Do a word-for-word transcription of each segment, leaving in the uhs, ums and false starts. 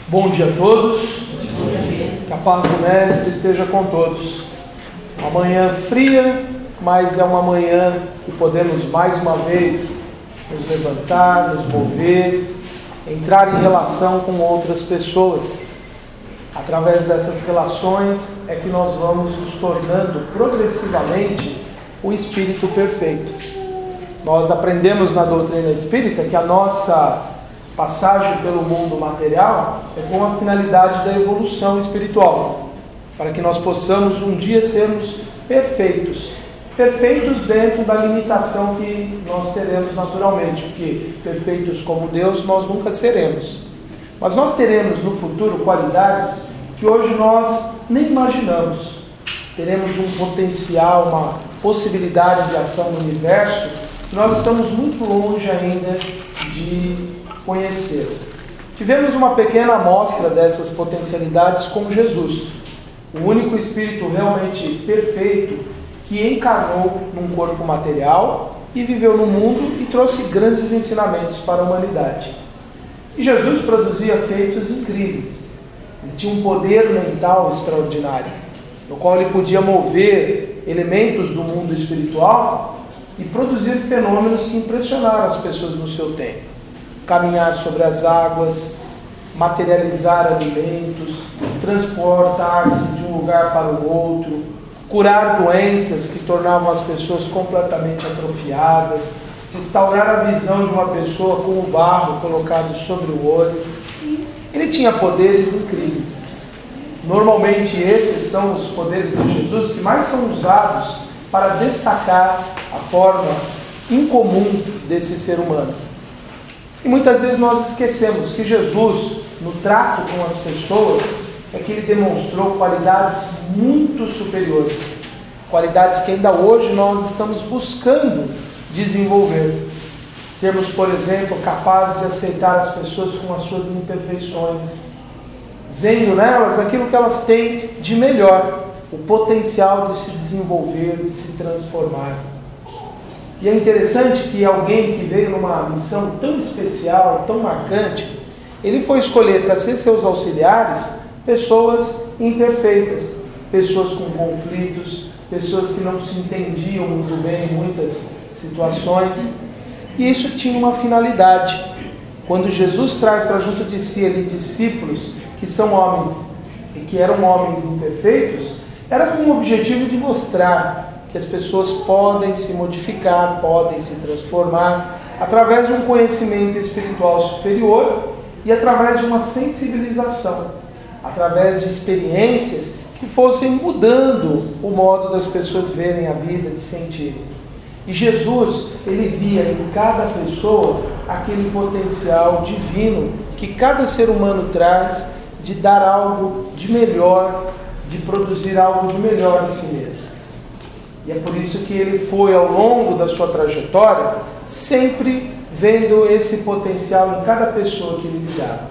Bom dia a todos, que a paz do Mestre esteja com todos. Uma manhã fria, mas é uma manhã que podemos mais uma vez nos levantar, nos mover, entrar em relação com outras pessoas. Através dessas relações é que nós vamos nos tornando progressivamente o espírito perfeito. Nós aprendemos na doutrina espírita que a nossa passagem pelo mundo material é com a finalidade da evolução espiritual, para que nós possamos um dia sermos perfeitos, perfeitos dentro da limitação que nós teremos naturalmente, porque perfeitos como Deus nós nunca seremos. Mas nós teremos no futuro qualidades que hoje nós nem imaginamos. Teremos um potencial, uma possibilidade de ação no universo que nós estamos muito longe ainda de conhecer. Tivemos uma pequena amostra dessas potencialidades com Jesus, o único Espírito realmente perfeito que encarnou num corpo material e viveu no mundo e trouxe grandes ensinamentos para a humanidade. E Jesus produzia feitos incríveis. Ele tinha um poder mental extraordinário, no qual ele podia mover elementos do mundo espiritual e produzir fenômenos que impressionaram as pessoas no seu tempo. Caminhar sobre as águas, materializar alimentos, transportar-se de um lugar para o outro, curar doenças que tornavam as pessoas completamente atrofiadas, restaurar a visão de uma pessoa com o barro colocado sobre o olho. Ele tinha poderes incríveis. Normalmente esses são os poderes de Jesus que mais são usados para destacar a forma incomum desse ser humano. E muitas vezes nós esquecemos que Jesus, no trato com as pessoas, é que ele demonstrou qualidades muito superiores, qualidades que ainda hoje nós estamos buscando desenvolver. Sermos, por exemplo, capazes de aceitar as pessoas com as suas imperfeições, vendo nelas aquilo que elas têm de melhor, o potencial de se desenvolver, de se transformar. E é interessante que alguém que veio numa missão tão especial, tão marcante, ele foi escolher para ser seus auxiliares pessoas imperfeitas, pessoas com conflitos, pessoas que não se entendiam muito bem em muitas situações. E isso tinha uma finalidade. Quando Jesus traz para junto de si ali discípulos que são homens e que eram homens imperfeitos, era com o objetivo de mostrar que as pessoas podem se modificar, podem se transformar através de um conhecimento espiritual superior e através de uma sensibilização, através de experiências que fossem mudando o modo das pessoas verem a vida, de sentirem. E Jesus, ele via em cada pessoa aquele potencial divino que cada ser humano traz de dar algo de melhor, de produzir algo de melhor de si mesmo. E é por isso que ele foi, ao longo da sua trajetória, sempre vendo esse potencial em cada pessoa que ele lidava.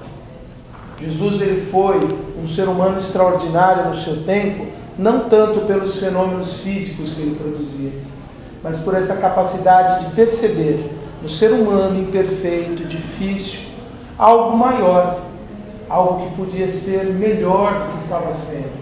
Jesus, ele foi um ser humano extraordinário no seu tempo, não tanto pelos fenômenos físicos que ele produzia, mas por essa capacidade de perceber no ser humano imperfeito, difícil, algo maior, algo que podia ser melhor do que estava sendo.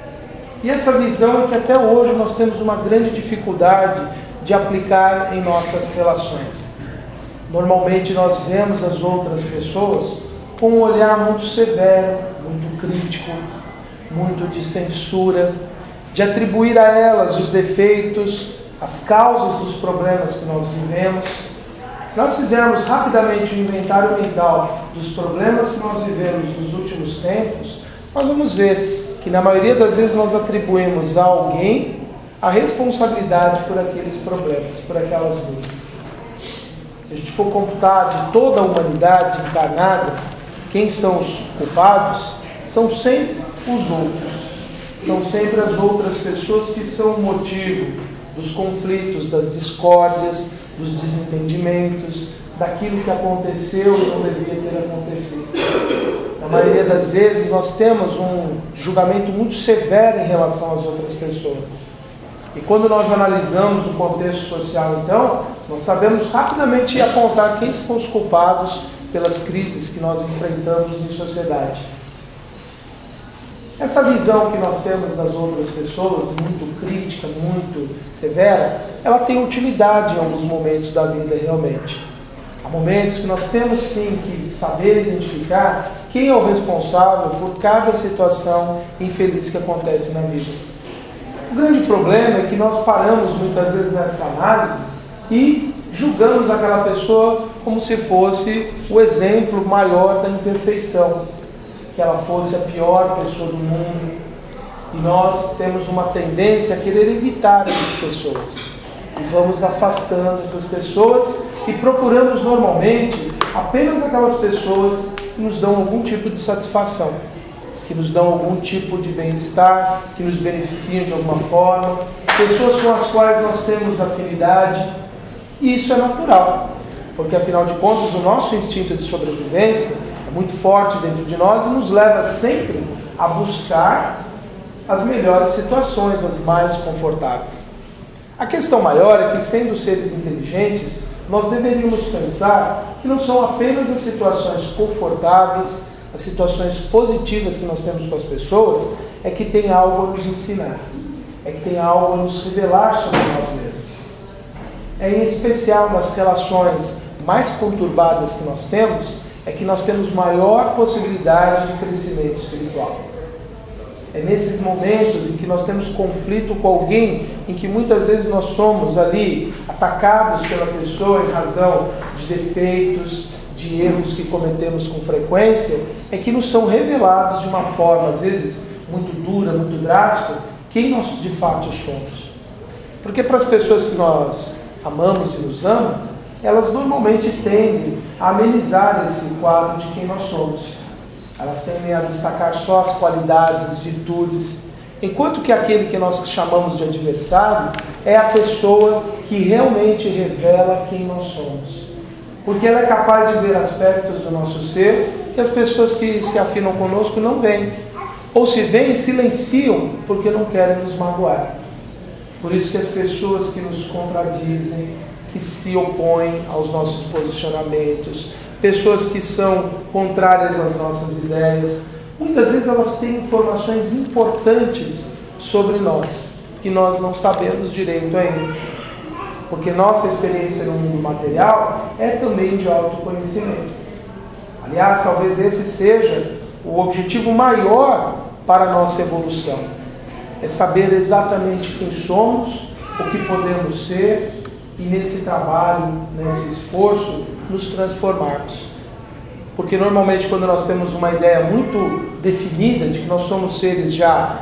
E essa visão é que até hoje nós temos uma grande dificuldade de aplicar em nossas relações. Normalmente nós vemos as outras pessoas com um olhar muito severo, muito crítico, muito de censura, de atribuir a elas os defeitos, as causas dos problemas que nós vivemos. Se nós fizermos rapidamente um inventário mental dos problemas que nós vivemos nos últimos tempos, nós vamos ver que na maioria das vezes nós atribuímos a alguém a responsabilidade por aqueles problemas, por aquelas lutas. Se a gente for computar de toda a humanidade encarnada, quem são os culpados? São sempre os outros. São sempre as outras pessoas que são o motivo dos conflitos, das discórdias, dos desentendimentos, daquilo que aconteceu e não devia ter acontecido. Na maioria das vezes nós temos um julgamento muito severo em relação às outras pessoas. E quando nós analisamos o contexto social, então, nós sabemos rapidamente apontar quem são os culpados pelas crises que nós enfrentamos em sociedade. Essa visão que nós temos das outras pessoas, muito crítica, muito severa, ela tem utilidade em alguns momentos da vida realmente. Há momentos que nós temos sim que saber identificar quem é o responsável por cada situação infeliz que acontece na vida. O grande problema é que nós paramos muitas vezes nessa análise e julgamos aquela pessoa como se fosse o exemplo maior da imperfeição, que ela fosse a pior pessoa do mundo. E nós temos uma tendência a querer evitar essas pessoas. E vamos afastando essas pessoas e procuramos normalmente apenas aquelas pessoas que nos dão algum tipo de satisfação, que nos dão algum tipo de bem-estar, que nos beneficiam de alguma forma, pessoas com as quais nós temos afinidade. E isso é natural, porque afinal de contas o nosso instinto de sobrevivência é muito forte dentro de nós e nos leva sempre a buscar as melhores situações, as mais confortáveis. A questão maior é que, sendo seres inteligentes, nós deveríamos pensar que não são apenas as situações confortáveis, as situações positivas que nós temos com as pessoas, é que tem algo a nos ensinar, é que tem algo a nos revelar sobre nós mesmos. É em especial nas relações mais conturbadas que nós temos, é que nós temos maior possibilidade de crescimento espiritual. É nesses momentos em que nós temos conflito com alguém, em que muitas vezes nós somos ali atacados pela pessoa em razão de defeitos, de erros que cometemos com frequência, é que nos são revelados de uma forma, às vezes, muito dura, muito drástica, quem nós de fato somos. Porque para as pessoas que nós amamos e nos amam, elas normalmente tendem a amenizar esse quadro de quem nós somos. Elas tendem a destacar só as qualidades, as virtudes, enquanto que aquele que nós chamamos de adversário é a pessoa que realmente revela quem nós somos. Porque ela é capaz de ver aspectos do nosso ser que as pessoas que se afinam conosco não veem. Ou se veem, silenciam porque não querem nos magoar. Por isso que as pessoas que nos contradizem, que se opõem aos nossos posicionamentos, pessoas que são contrárias às nossas ideias, muitas vezes elas têm informações importantes sobre nós, que nós não sabemos direito ainda. Porque nossa experiência no mundo material é também de autoconhecimento. Aliás, talvez esse seja o objetivo maior para a nossa evolução. É saber exatamente quem somos, o que podemos ser, e nesse trabalho, nesse esforço, nos transformarmos. Porque normalmente quando nós temos uma ideia muito definida de que nós somos seres já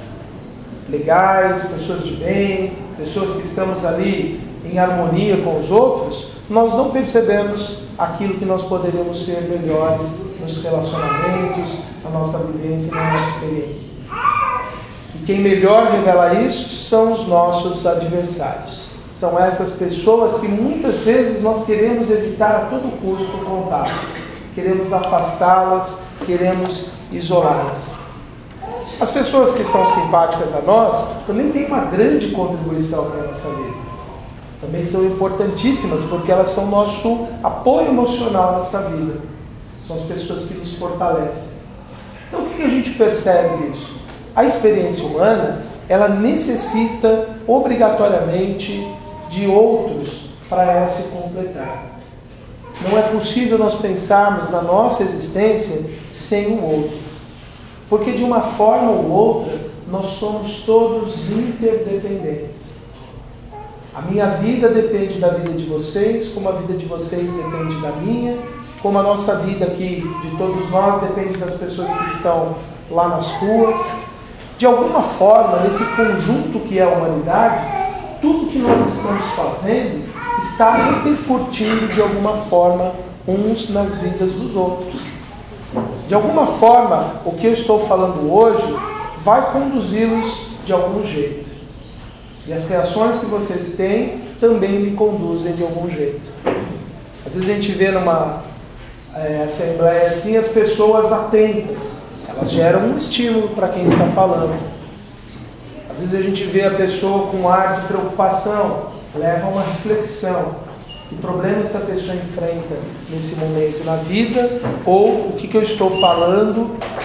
legais, pessoas de bem, pessoas que estamos ali em harmonia com os outros, nós não percebemos aquilo que nós poderíamos ser melhores nos relacionamentos, na nossa vivência e na nossa experiência. E quem melhor revela isso são os nossos adversários. São essas pessoas que muitas vezes nós queremos evitar a todo custo o contato. Queremos afastá-las, queremos isolá-las. As pessoas que são simpáticas a nós também têm uma grande contribuição para a nossa vida. Também são importantíssimas porque elas são nosso apoio emocional nessa vida. São as pessoas que nos fortalecem. Então o que a gente percebe disso? A experiência humana, ela necessita obrigatoriamente de outros para ela se completar. Não é possível nós pensarmos na nossa existência sem o outro. Porque de uma forma ou outra, nós somos todos interdependentes. A minha vida depende da vida de vocês, como a vida de vocês depende da minha, como a nossa vida aqui, de todos nós, depende das pessoas que estão lá nas ruas. De alguma forma, nesse conjunto que é a humanidade, tudo que nós estamos fazendo está repercutindo de alguma forma uns nas vidas dos outros. De alguma forma, o que eu estou falando hoje vai conduzi-los de algum jeito. E as reações que vocês têm também me conduzem de algum jeito. Às vezes a gente vê numa é, assembleia assim as pessoas atentas. Elas geram um estímulo para quem está falando. Às vezes a gente vê a pessoa com um ar de preocupação, leva a uma reflexão. Que problema essa pessoa enfrenta nesse momento na vida? Ou o que, que eu estou falando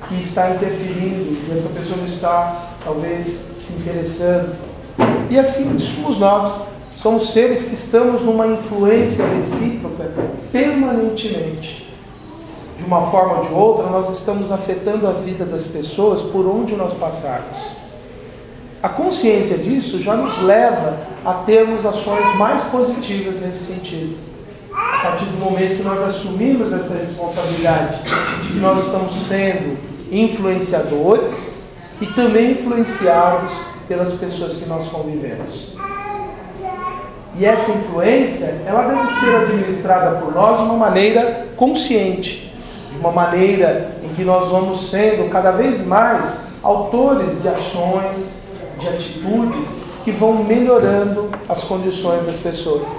que está interferindo e essa pessoa não está, talvez, se interessando. E assim somos nós. Somos seres que estamos numa influência recíproca permanentemente. De uma forma ou de outra, nós estamos afetando a vida das pessoas por onde nós passarmos. A consciência disso já nos leva a termos ações mais positivas nesse sentido. A partir do momento que nós assumimos essa responsabilidade de que nós estamos sendo influenciadores e também influenciados pelas pessoas que nós convivemos. E essa influência, ela deve ser administrada por nós de uma maneira consciente, de uma maneira em que nós vamos sendo cada vez mais autores de ações, de atitudes que vão melhorando as condições das pessoas.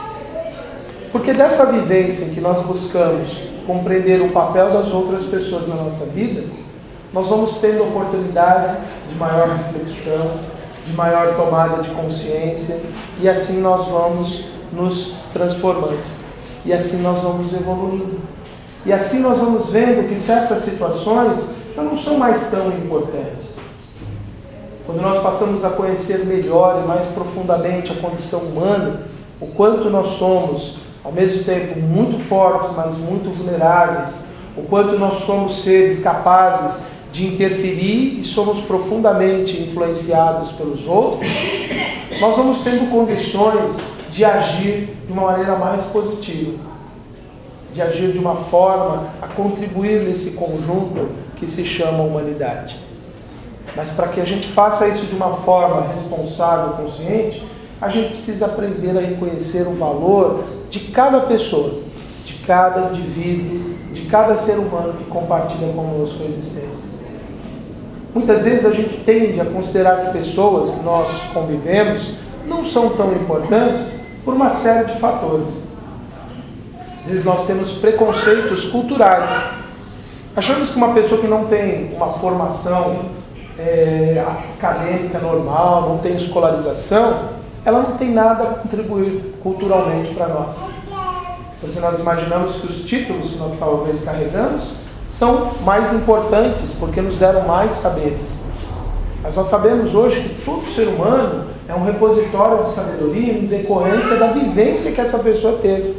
Porque dessa vivência em que nós buscamos compreender o papel das outras pessoas na nossa vida, nós vamos tendo oportunidade de maior reflexão, de maior tomada de consciência, e assim nós vamos nos transformando, e assim nós vamos evoluindo, e assim nós vamos vendo que certas situações já não são mais tão importantes. Quando nós passamos a conhecer melhor e mais profundamente a condição humana, o quanto nós somos, ao mesmo tempo, muito fortes, mas muito vulneráveis, o quanto nós somos seres capazes de interferir e somos profundamente influenciados pelos outros, nós vamos tendo condições de agir de uma maneira mais positiva, de agir de uma forma a contribuir nesse conjunto que se chama humanidade. Mas para que a gente faça isso de uma forma responsável, consciente, a gente precisa aprender a reconhecer o valor de cada pessoa, de cada indivíduo, de cada ser humano que compartilha conosco a existência. Muitas vezes a gente tende a considerar que pessoas que nós convivemos não são tão importantes por uma série de fatores. Às vezes nós temos preconceitos culturais. Achamos que uma pessoa que não tem uma formação é, acadêmica normal, não tem escolarização, ela não tem nada a contribuir culturalmente para nós. Porque nós imaginamos que os títulos que nós talvez carregamos são mais importantes, porque nos deram mais saberes. Mas nós sabemos hoje que todo ser humano é um repositório de sabedoria em decorrência da vivência que essa pessoa teve.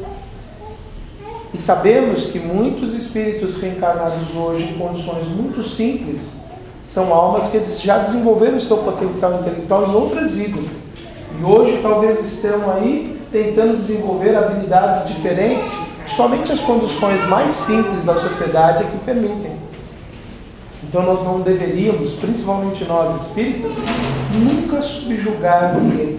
E sabemos que muitos espíritos reencarnados hoje em condições muito simples são almas que já desenvolveram o seu potencial intelectual em outras vidas. E hoje talvez estejam aí tentando desenvolver habilidades diferentes que somente as condições mais simples da sociedade é que permitem. Então nós não deveríamos, principalmente nós espíritas, nunca subjugar ninguém.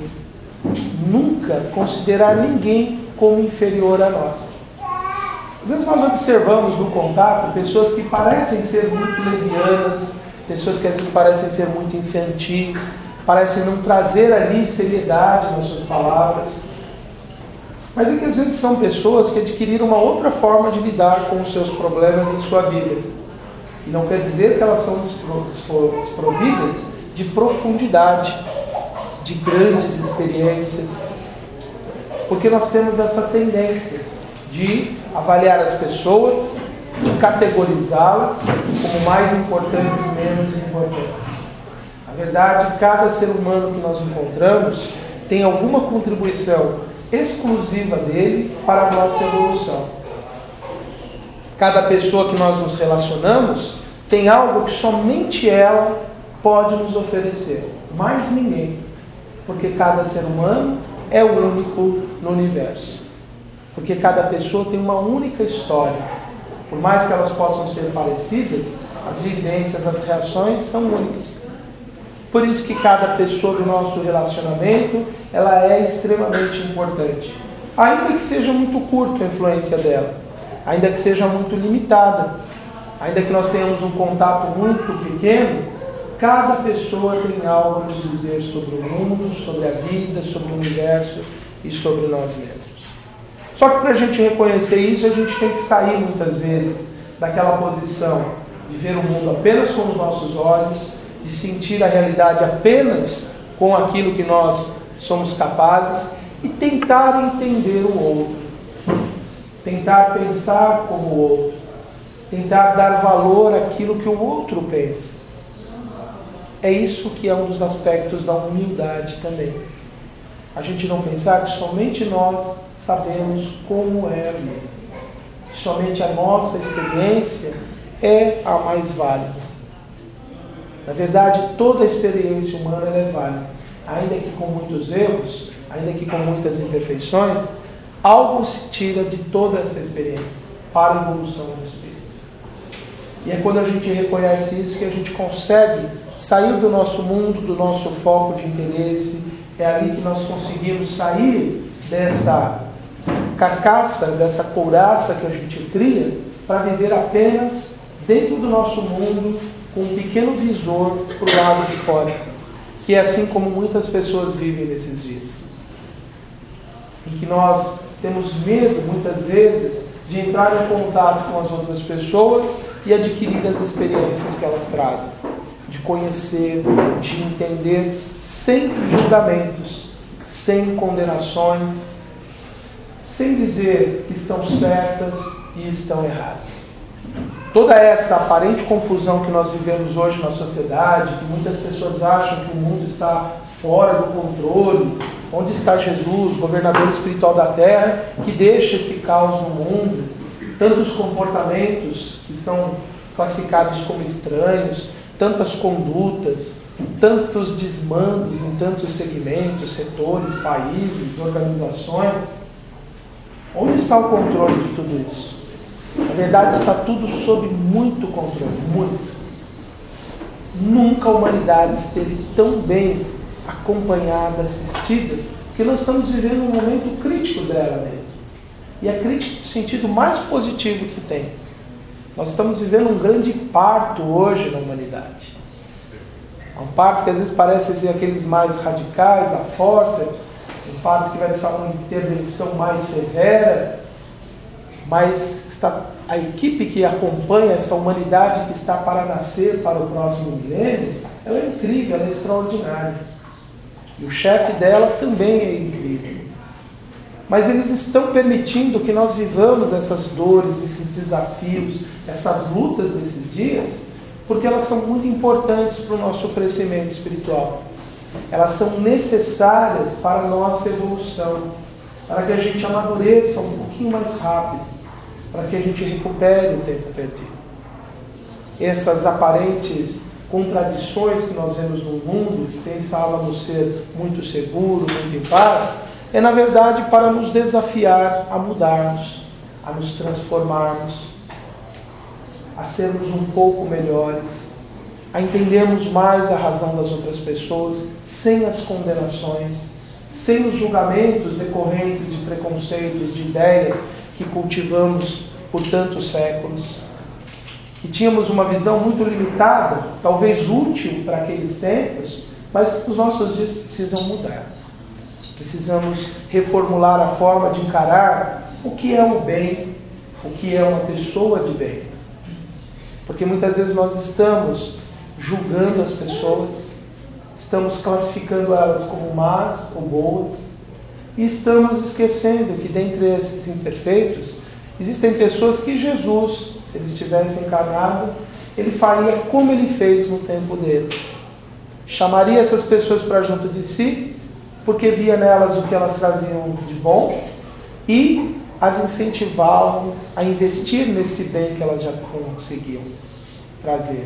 Nunca considerar ninguém como inferior a nós. Às vezes nós observamos no contato pessoas que parecem ser muito levianas, pessoas que às vezes parecem ser muito infantis, parecem não trazer ali seriedade nas suas palavras. Mas é que às vezes são pessoas que adquiriram uma outra forma de lidar com os seus problemas em sua vida. E não quer dizer que elas são desprovidas de profundidade, de grandes experiências. Porque nós temos essa tendência de avaliar as pessoas, de categorizá-las como mais importantes e menos importantes. Na verdade, cada ser humano que nós encontramos tem alguma contribuição exclusiva dele para a nossa evolução. Cada pessoa que nós nos relacionamos tem algo que somente ela pode nos oferecer, mais ninguém, porque cada ser humano é o único no universo, porque cada pessoa tem uma única história. Por mais que elas possam ser parecidas, as vivências, as reações são únicas. Por isso que cada pessoa do nosso relacionamento, ela é extremamente importante. Ainda que seja muito curta a influência dela, ainda que seja muito limitada, ainda que nós tenhamos um contato muito pequeno, cada pessoa tem algo a nos dizer sobre o mundo, sobre a vida, sobre o universo e sobre nós mesmos. Só que para a gente reconhecer isso, a gente tem que sair muitas vezes daquela posição de ver o mundo apenas com os nossos olhos, de sentir a realidade apenas com aquilo que nós somos capazes e tentar entender o outro, tentar pensar como o outro, tentar dar valor àquilo que o outro pensa. É isso que é um dos aspectos da humildade também. A gente não pensar que somente nós sabemos como é a vida. Somente a nossa experiência é a mais válida. Na verdade, toda a experiência humana é válida. Ainda que com muitos erros, ainda que com muitas imperfeições, algo se tira de toda essa experiência para a evolução do espírito. E é quando a gente reconhece isso que a gente consegue sair do nosso mundo, do nosso foco de interesse. É ali que nós conseguimos sair dessa carcaça, dessa couraça que a gente cria, para viver apenas dentro do nosso mundo, com um pequeno visor para o lado de fora, que é assim como muitas pessoas vivem nesses dias. Em que nós temos medo, muitas vezes, de entrar em contato com as outras pessoas e adquirir as experiências que elas trazem. De conhecer, de entender, sem julgamentos, sem condenações, sem dizer que estão certas e estão erradas. Toda essa aparente confusão que nós vivemos hoje na sociedade, que muitas pessoas acham que o mundo está fora do controle, onde está Jesus, governador espiritual da terra, que deixa esse caos no mundo, tantos comportamentos que são classificados como estranhos, tantas condutas, tantos desmandos em tantos segmentos, setores, países, organizações. Onde está o controle de tudo isso? Na verdade, está tudo sob muito controle, muito. Nunca a humanidade esteve tão bem acompanhada, assistida, porque nós estamos vivendo um momento crítico dela mesmo. E é crítico no sentido mais positivo que tem. Nós estamos vivendo um grande parto hoje na humanidade. É um parto que às vezes parece ser aqueles mais radicais, a forceps, um parto que vai precisar de uma intervenção mais severa, mas está, a equipe que acompanha essa humanidade que está para nascer para o próximo milênio, ela é incrível, ela é extraordinária. E o chefe dela também é incrível. Mas eles estão permitindo que nós vivamos essas dores, esses desafios, essas lutas desses dias, porque elas são muito importantes para o nosso crescimento espiritual. Elas são necessárias para a nossa evolução, para que a gente amadureça um pouquinho mais rápido, para que a gente recupere o tempo perdido. Essas aparentes contradições que nós vemos no mundo, que pensávamos ser muito seguro, muito em paz, é na verdade para nos desafiar a mudarmos, a nos transformarmos, a sermos um pouco melhores, a entendermos mais a razão das outras pessoas, sem as condenações, sem os julgamentos decorrentes de preconceitos, de ideias que cultivamos por tantos séculos. E tínhamos uma visão muito limitada, talvez útil para aqueles tempos, mas os nossos dias precisam mudar. Precisamos reformular a forma de encarar o que é o bem, o que é uma pessoa de bem. Porque muitas vezes nós estamos julgando as pessoas, estamos classificando elas como más ou boas, e estamos esquecendo que dentre esses imperfeitos, existem pessoas que Jesus, se ele estivesse encarnado, ele faria como ele fez no tempo dele. Chamaria essas pessoas para junto de si, porque via nelas o que elas traziam de bom, e as incentivavam a investir nesse bem que elas já conseguiam trazer.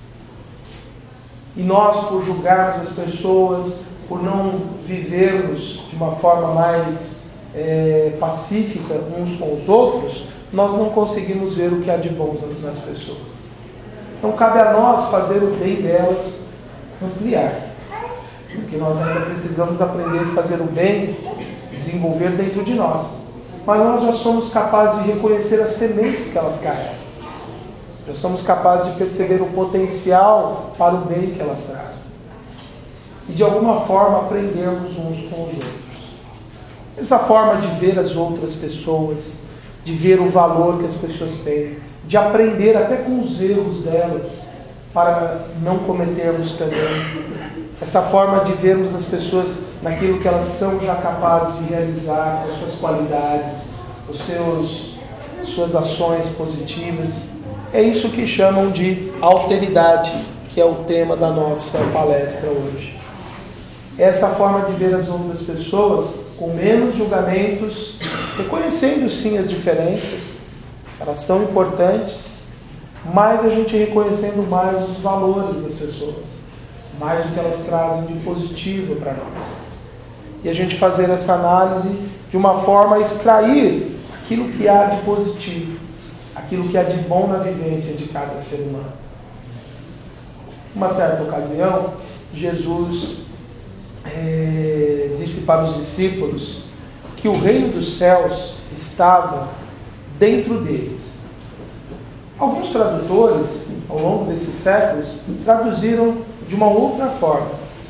E nós, por julgarmos as pessoas, por não vivermos de uma forma mais é, pacífica uns com os outros, nós não conseguimos ver o que há de bom nas pessoas. Então cabe a nós fazer o bem delas ampliar. Porque nós ainda precisamos aprender a fazer o bem, desenvolver dentro de nós. Mas nós já somos capazes de reconhecer as sementes que elas carregam. Já somos capazes de perceber o potencial para o bem que elas trazem. E de alguma forma aprendermos uns com os outros. Essa forma de ver as outras pessoas, de ver o valor que as pessoas têm, de aprender até com os erros delas, para não cometermos também. Essa forma de vermos as pessoas naquilo que elas são já capazes de realizar, com as suas qualidades, os seus, suas ações positivas. É isso que chamam de alteridade, que é o tema da nossa palestra hoje. Essa forma de ver as outras pessoas com menos julgamentos, reconhecendo sim as diferenças, elas são importantes, mas a gente reconhecendo mais os valores das pessoas, mais o que elas trazem de positivo para nós. E a gente fazer essa análise de uma forma a extrair aquilo que há de positivo, aquilo que há de bom na vivência de cada ser humano. Uma certa ocasião, Jesus é, disse para os discípulos que o reino dos céus estava dentro deles. Alguns tradutores, ao longo desses séculos, traduziram de uma outra forma,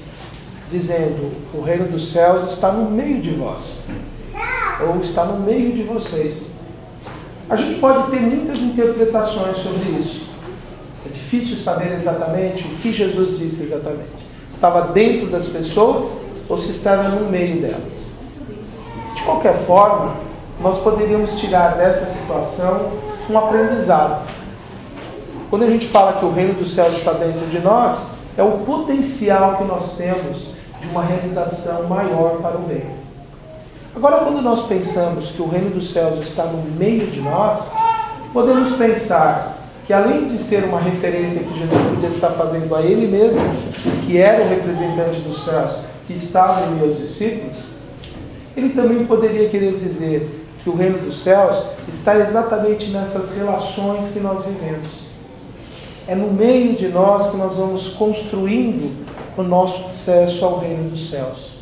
dizendo: o reino dos céus está no meio de vós, ou está no meio de vocês. A gente pode ter muitas interpretações sobre isso. É difícil saber exatamente o que Jesus disse exatamente. Estava dentro das pessoas ou se estava no meio delas. De qualquer forma, nós poderíamos tirar dessa situação um aprendizado. Quando a gente fala que o reino dos céus está dentro de nós, é o potencial que nós temos de uma realização maior para o reino. Agora, quando nós pensamos que o reino dos céus está no meio de nós, podemos pensar que, além de ser uma referência que Jesus podia estar fazendo a Ele mesmo, que era o representante dos céus, que estava em meus discípulos, Ele também poderia querer dizer que o reino dos céus está exatamente nessas relações que nós vivemos. É no meio de nós que nós vamos construindo o nosso acesso ao reino dos céus.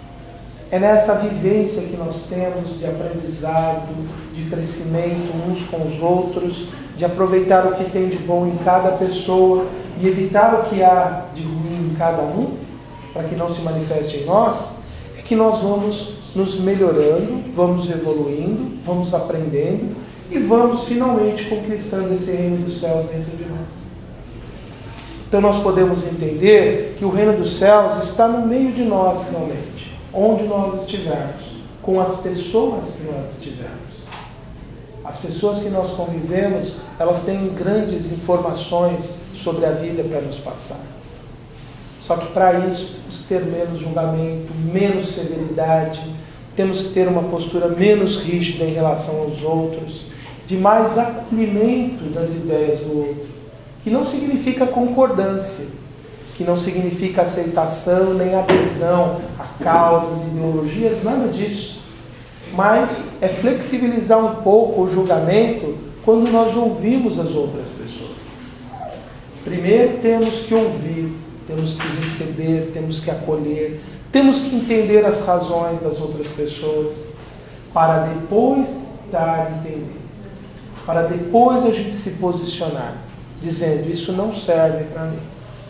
É nessa vivência que nós temos de aprendizado, de crescimento uns com os outros, de aproveitar o que tem de bom em cada pessoa e evitar o que há de ruim em cada um, para que não se manifeste em nós, é que nós vamos nos melhorando, vamos evoluindo, vamos aprendendo e vamos finalmente conquistando esse reino dos céus dentro de nós. Então nós podemos entender que o reino dos céus está no meio de nós realmente, onde nós estivermos, com as pessoas que nós estivermos. As pessoas que nós convivemos, elas têm grandes informações sobre a vida para nos passar. Só que para isso temos que ter menos julgamento, menos severidade, temos que ter uma postura menos rígida em relação aos outros, de mais acolhimento das ideias do outro, que não significa concordância, que não significa aceitação nem adesão a causas, ideologias, nada disso. Mas é flexibilizar um pouco o julgamento quando nós ouvimos as outras pessoas. Primeiro temos que ouvir, temos que receber, temos que acolher, temos que entender as razões das outras pessoas, para depois dar a entender, para depois a gente se posicionar, dizendo: isso não serve para mim.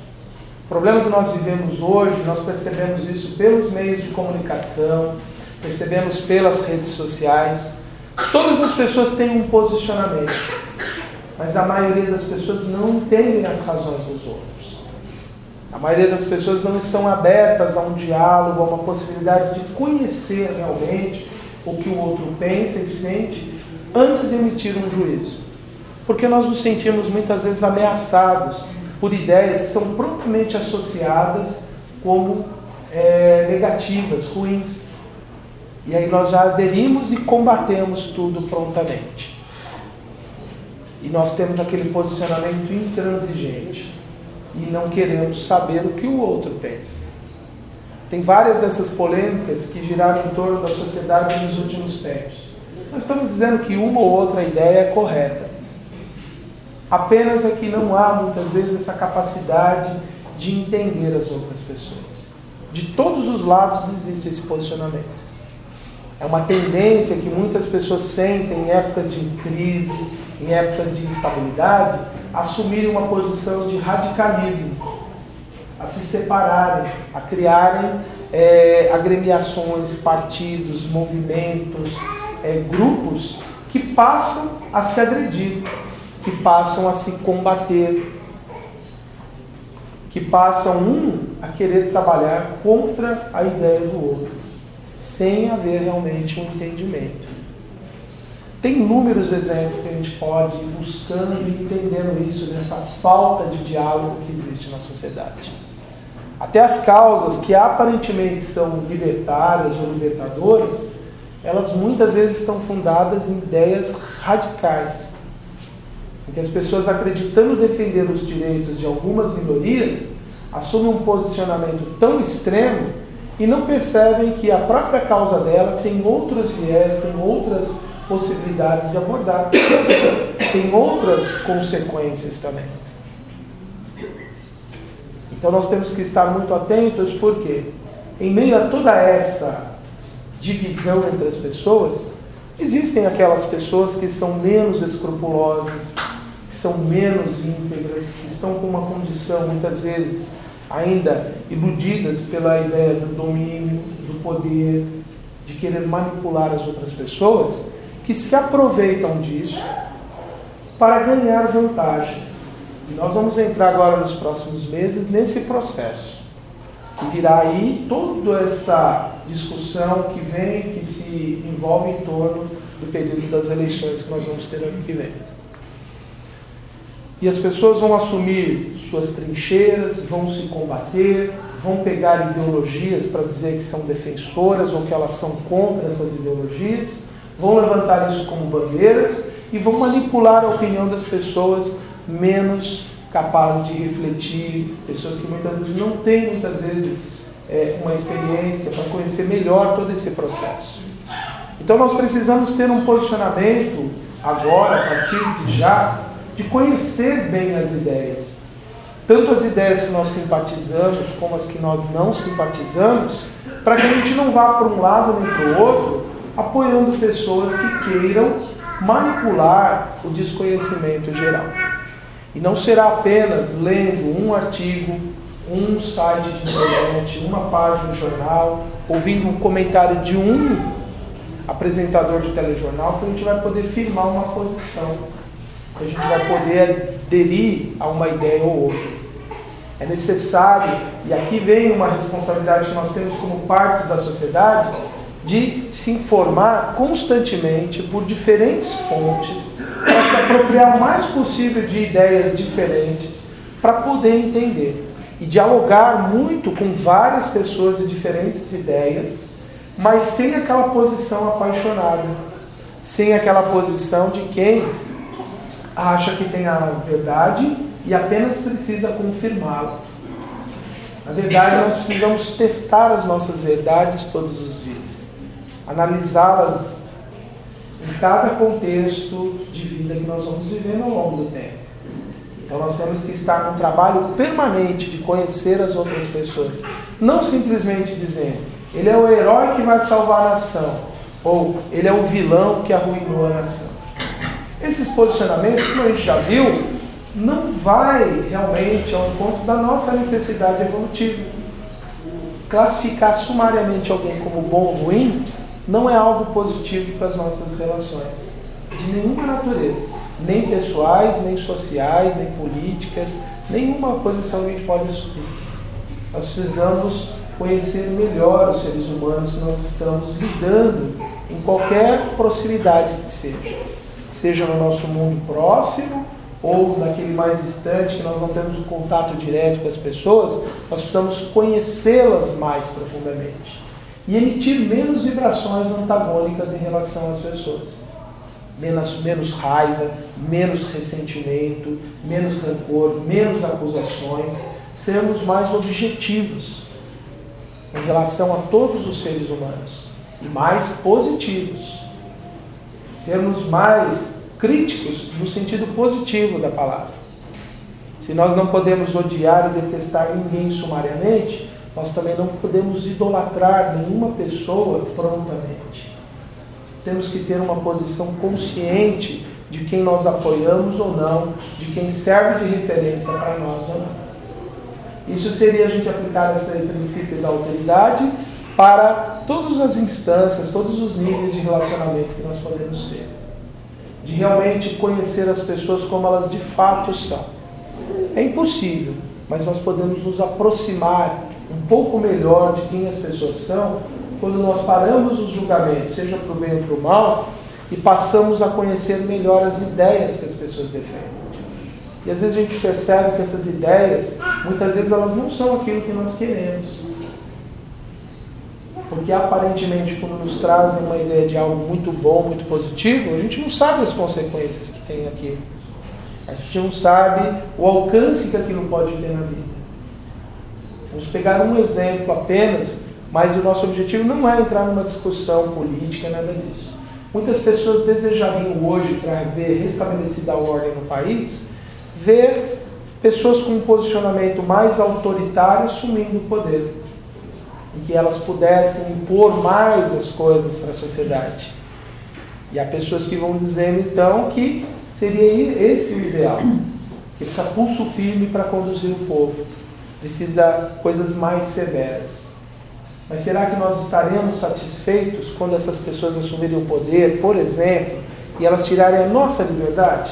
O problema que nós vivemos hoje, nós percebemos isso pelos meios de comunicação, percebemos pelas redes sociais. Todas as pessoas têm um posicionamento, mas a maioria das pessoas não entendem as razões dos outros. A maioria das pessoas não estão abertas a um diálogo, a uma possibilidade de conhecer realmente o que o outro pensa e sente antes de emitir um juízo. Porque nós nos sentimos muitas vezes ameaçados por ideias que são prontamente associadas como é, negativas, ruins. E aí nós já aderimos e combatemos tudo prontamente. E nós temos aquele posicionamento intransigente e não queremos saber o que o outro pensa. Tem várias dessas polêmicas que giraram em torno da sociedade nos últimos tempos. Nós estamos dizendo que uma ou outra ideia é correta. Apenas é que não há muitas vezes essa capacidade de entender as outras pessoas. De todos os lados existe esse posicionamento. É uma tendência que muitas pessoas sentem em épocas de crise, em épocas de instabilidade, a assumirem uma posição de radicalismo, a se separarem, a criarem é, agremiações, partidos, movimentos, é, grupos que passam a se agredir, que passam a se combater, que passam um a querer trabalhar contra a ideia do outro, sem haver realmente um entendimento. Tem inúmeros exemplos que a gente pode ir buscando e entendendo isso, nessa falta de diálogo que existe na sociedade. Até as causas que aparentemente são libertárias ou libertadoras, elas muitas vezes estão fundadas em ideias radicais, em que as pessoas, acreditando defender os direitos de algumas minorias, assumem um posicionamento tão extremo e não percebem que a própria causa dela tem outros viés, tem outras possibilidades de abordar, tem outras consequências também. Então nós temos que estar muito atentos, porque em meio a toda essa divisão entre as pessoas, existem aquelas pessoas que são menos escrupulosas, que são menos íntegras, que estão com uma condição, muitas vezes, ainda iludidas pela ideia do domínio, do poder, de querer manipular as outras pessoas, que se aproveitam disso para ganhar vantagens. E nós vamos entrar agora nos próximos meses nesse processo. Que virá aí toda essa discussão que vem, que se envolve em torno do período das eleições que nós vamos ter ano que vem. E as pessoas vão assumir suas trincheiras, vão se combater, vão pegar ideologias para dizer que são defensoras ou que elas são contra essas ideologias, vão levantar isso como bandeiras e vão manipular a opinião das pessoas menos capazes de refletir, pessoas que muitas vezes não têm, muitas vezes, é, uma experiência para conhecer melhor todo esse processo. Então nós precisamos ter um posicionamento agora, a partir de já, de conhecer bem as ideias. Tanto as ideias que nós simpatizamos, como as que nós não simpatizamos, para que a gente não vá para um lado nem para o outro, apoiando pessoas que queiram manipular o desconhecimento geral. E não será apenas lendo um artigo, um site de internet, uma página de jornal, ouvindo um comentário de um apresentador de telejornal, que a gente vai poder firmar uma posição, que a gente vai poder aderir a uma ideia ou outra. É necessário, e aqui vem uma responsabilidade que nós temos como partes da sociedade, de se informar constantemente por diferentes fontes, para se apropriar o mais possível de ideias diferentes, para poder entender. E dialogar muito com várias pessoas de diferentes ideias, mas sem aquela posição apaixonada, sem aquela posição de quem acha que tem a verdade e apenas precisa confirmá-la. Na verdade, nós precisamos testar as nossas verdades todos os dias, analisá-las em cada contexto de vida que nós vamos vivendo ao longo do tempo. Então nós temos que estar num trabalho permanente de conhecer as outras pessoas, não simplesmente dizendo, ele é o herói que vai salvar a nação, ou ele é o vilão que arruinou a nação. Esses posicionamentos, como a gente já viu, não vai realmente ao encontro da nossa necessidade evolutiva. Classificar sumariamente alguém como bom ou ruim não é algo positivo para as nossas relações, de nenhuma natureza, nem pessoais, nem sociais, nem políticas, nenhuma posição que a gente pode assumir. Nós precisamos conhecer melhor os seres humanos que nós estamos lidando em qualquer proximidade que seja, seja no nosso mundo próximo ou naquele mais distante, que nós não temos um contato direto com as pessoas. Nós precisamos conhecê-las mais profundamente e emitir menos vibrações antagônicas em relação às pessoas. Menos, menos raiva, menos ressentimento, menos rancor, menos acusações. Sermos mais objetivos em relação a todos os seres humanos e mais positivos. Sermos mais críticos no sentido positivo da palavra. Se nós não podemos odiar e detestar ninguém sumariamente, nós também não podemos idolatrar nenhuma pessoa prontamente. Temos que ter uma posição consciente de quem nós apoiamos ou não, de quem serve de referência para nós ou não. Isso seria a gente aplicar esse princípio da alteridade para todas as instâncias, todos os níveis de relacionamento que nós podemos ter. De realmente conhecer as pessoas como elas de fato são. É impossível, mas nós podemos nos aproximar um pouco melhor de quem as pessoas são quando nós paramos os julgamentos, seja para o bem ou para o mal, e passamos a conhecer melhor as ideias que as pessoas defendem. E às vezes a gente percebe que essas ideias, muitas vezes elas não são aquilo que nós queremos. Porque aparentemente quando nos trazem uma ideia de algo muito bom, muito positivo, a gente não sabe as consequências que tem aquilo. A gente não sabe o alcance que aquilo pode ter na vida. Vamos pegar um exemplo apenas, mas o nosso objetivo não é entrar numa discussão política, nada disso. Muitas pessoas desejariam hoje, para ver restabelecida a ordem no país, ver pessoas com um posicionamento mais autoritário assumindo o poder, em que elas pudessem impor mais as coisas para a sociedade. E há pessoas que vão dizendo então que seria esse o ideal, que precisa pulso firme para conduzir o povo, precisa coisas mais severas. Mas será que nós estaremos satisfeitos quando essas pessoas assumirem o poder, por exemplo, e elas tirarem a nossa liberdade?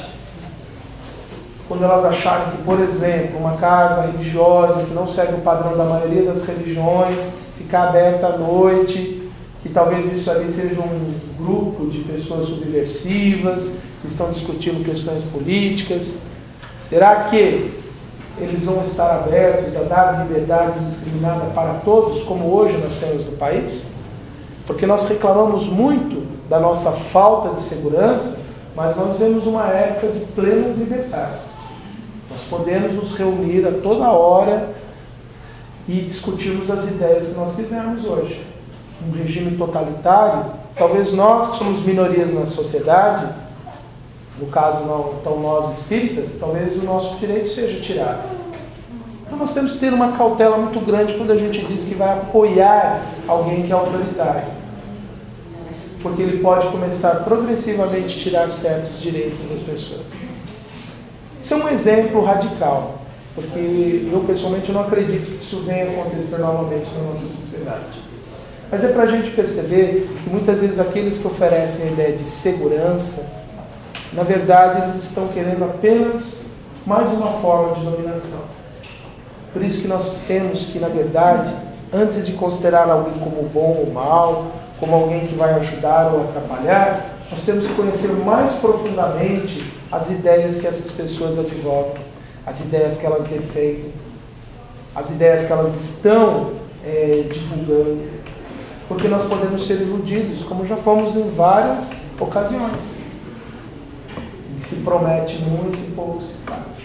Quando elas acharem que, por exemplo, uma casa religiosa que não segue o padrão da maioria das religiões, ficar aberta à noite, que talvez isso ali seja um grupo de pessoas subversivas, que estão discutindo questões políticas. Será que eles vão estar abertos a dar liberdade indiscriminada para todos, como hoje nós temos no país? Porque nós reclamamos muito da nossa falta de segurança, mas nós vemos uma época de plenas liberdades. Nós podemos nos reunir a toda hora e discutirmos as ideias que nós quisermos hoje. Um regime totalitário, talvez nós que somos minorias na sociedade, no caso não então nós espíritas, talvez o nosso direito seja tirado. Então nós temos que ter uma cautela muito grande quando a gente diz que vai apoiar alguém que é autoritário, porque ele pode começar progressivamente a tirar certos direitos das pessoas. Isso é um exemplo radical, porque eu pessoalmente não acredito que isso venha acontecer novamente na nossa sociedade. Mas é para a gente perceber que muitas vezes aqueles que oferecem a ideia de segurança, na verdade eles estão querendo apenas mais uma forma de dominação. Por isso que nós temos que, na verdade, antes de considerar alguém como bom ou mal, como alguém que vai ajudar ou atrapalhar, nós temos que conhecer mais profundamente as ideias que essas pessoas advogam, as ideias que elas defendem, as ideias que elas estão é, divulgando, porque nós podemos ser iludidos, como já fomos em várias ocasiões. E se promete muito e pouco se faz.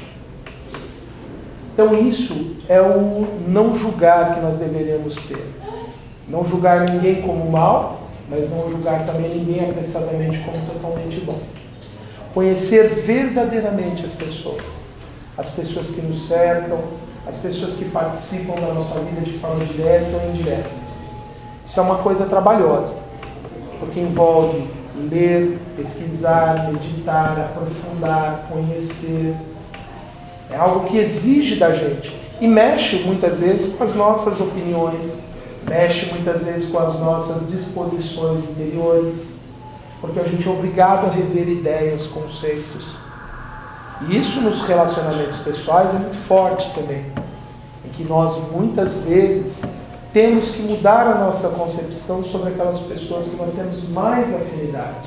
Então isso é o não julgar que nós deveríamos ter. Não julgar ninguém como mal, mas não julgar também ninguém apressadamente como totalmente bom. Conhecer verdadeiramente as pessoas. As pessoas que nos cercam, as pessoas que participam da nossa vida de forma direta ou indireta. Isso é uma coisa trabalhosa, porque envolve ler, pesquisar, meditar, aprofundar, conhecer. É algo que exige da gente e mexe muitas vezes com as nossas opiniões, mexe muitas vezes com as nossas disposições interiores, porque a gente é obrigado a rever ideias, conceitos. E isso nos relacionamentos pessoais é muito forte também, em que nós muitas vezes temos que mudar a nossa concepção sobre aquelas pessoas que nós temos mais afinidade,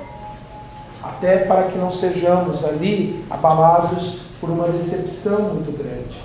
até para que não sejamos ali abalados por uma decepção muito grande.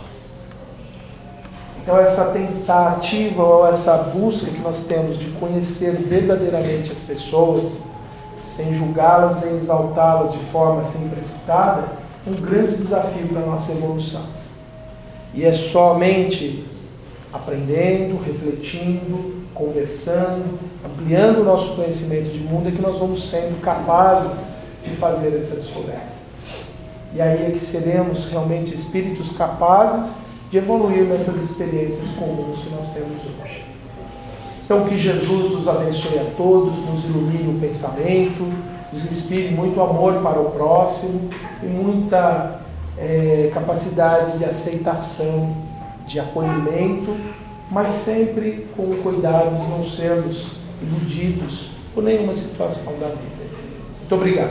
Então essa tentativa ou essa busca que nós temos de conhecer verdadeiramente as pessoas, sem julgá-las nem exaltá-las de forma assim precipitada, é um grande desafio para a nossa evolução. E é somente aprendendo, refletindo, conversando, ampliando o nosso conhecimento de mundo é que nós vamos sendo capazes de fazer essa descoberta. E aí é que seremos realmente espíritos capazes de evoluir nessas experiências comuns que nós temos hoje. Então que Jesus nos abençoe a todos, nos ilumine o pensamento, nos inspire muito amor para o próximo e muita é, capacidade de aceitação, de acolhimento, mas sempre com o cuidado de não sermos iludidos por nenhuma situação da vida. Muito obrigado.